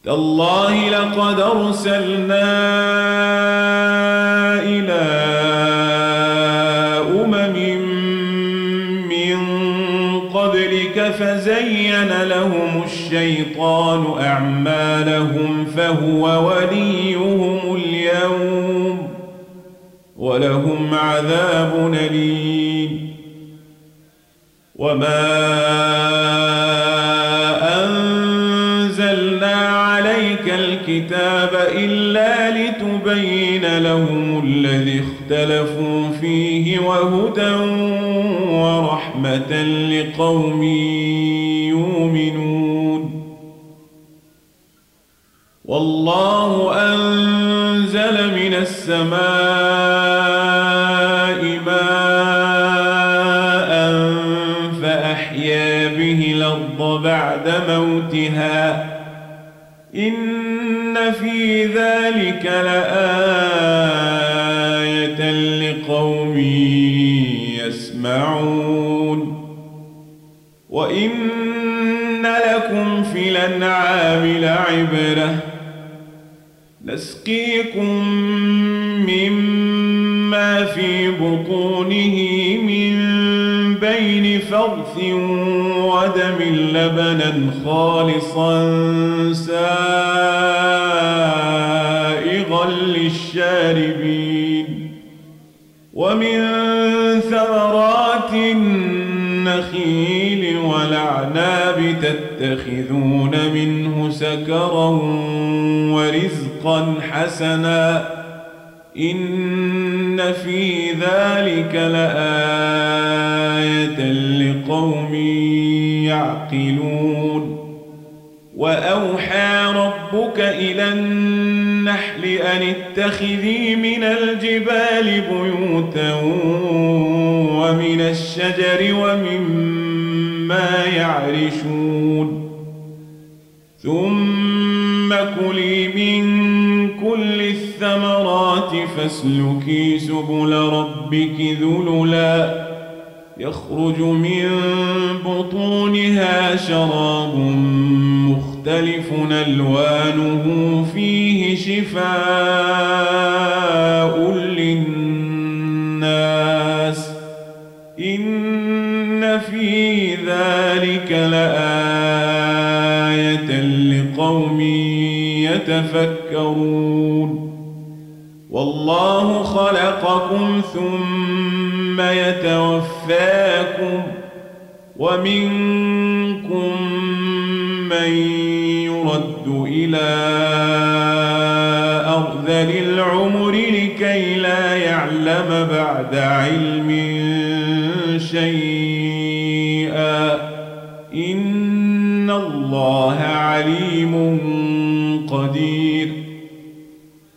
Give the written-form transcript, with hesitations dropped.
تالله لقد أرسلنا إلى من قبلك فزين لهم الشيطان أعمالهم فهو وليهم اليوم ولهم عذاب أليم. وما أنزلنا عليك الكتاب إلا لتبين لهم الذي اختلفوا فيه وهدى ورحمة لقوم يؤمنون. والله أنزل من السماء ماء فأحيا به الأرض بعد موتها إن في ذلك لآية لقوم يسمعون. وإن لكم في الأنعام لعبرة نسقيكم مما في بطونه من بين فرث ودم لبنا خالصا سائغا للشاربين ومن ثمرات النخيل والأعناب تتخذون منه سكرا ورزقا حسنا إن في ذلك لآية لقوم يعقلون. وأوحى ربك إلى النحل أن اتخذي من الجبال بيوتا ومن الشجر ومما يعرشون ثم كلي من كل الثمرات فاسلكي سبل ربك ذللا يخرج من بطونها شراب مختلف ألوانه فيه شفاء للناس إن في ذلك لآية لقوم يتفكرون. والله خلقكم ثم يتوفاكم ومنكم من يرد إلى أرذل العمر لكي لا يعلم بعد علم شيئا إن الله عليم قدير.